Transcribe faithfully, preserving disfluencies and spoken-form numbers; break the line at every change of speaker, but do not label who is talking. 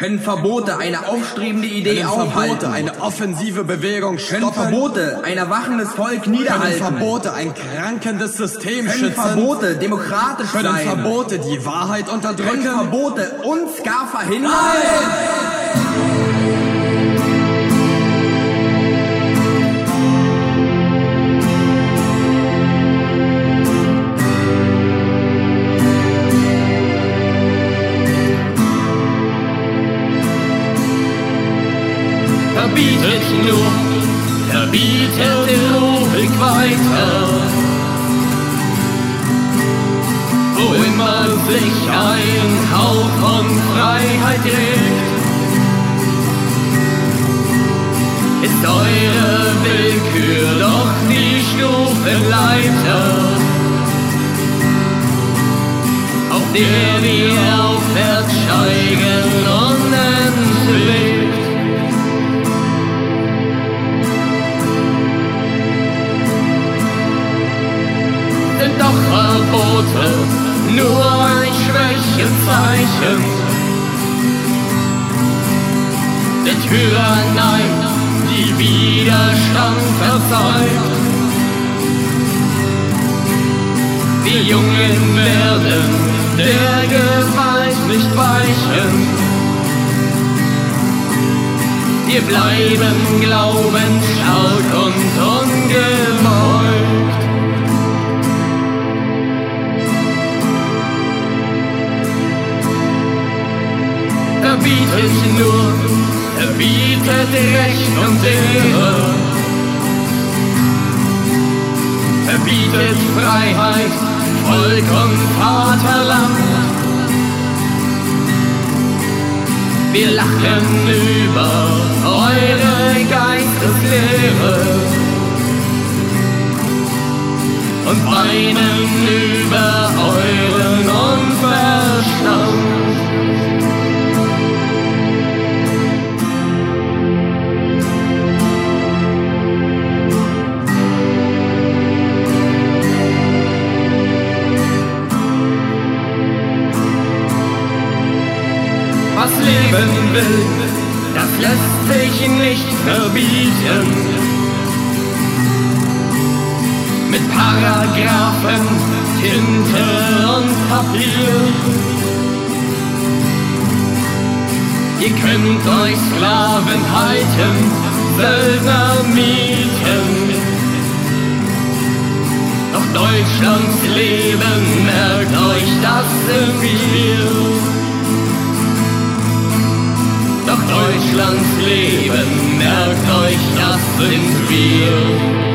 Können Verbote eine aufstrebende Idee
Können
aufhalten?
Verbote eine offensive Bewegung
Können
stoppen?
Verbote ein erwachendes Volk
Können
niederhalten?
Verbote ein krankendes System
Können
schützen?
Verbote demokratisch
Können
sein?
Verbote die Wahrheit unterdrücken?
Können Verbote uns gar verhindern?
Verbietet nur, verbietet ruhig weiter, wo immer sich ein Hauch von Freiheit regt, ist eure Willkür doch die Stufenleiter, auf der wir aufwärts steigen unentwegt. Sind doch Verbote nur ein Schwächezeichen der Tyrannei, die Widerstand verzeugt. Wir Jungen werden der Gewalt nicht weichen. Wir bleiben glaubensstark und ungebeugt. Verbietet nur, verbietet Recht und Ehre, verbietet Freiheit, Volk und Vaterland. Wir lachen über eure Geisteslehre und weinen über euren Unverstand. Was leben will, das lässt sich nicht verbieten. Mit Paragraphen, Tinte und Papier. Ihr könnt euch Sklaven halten, Söldner mieten. Doch Deutschlands Leben, merkt euch, das sind wir. Doch Deutschlands Leben, merkt euch, das sind wir.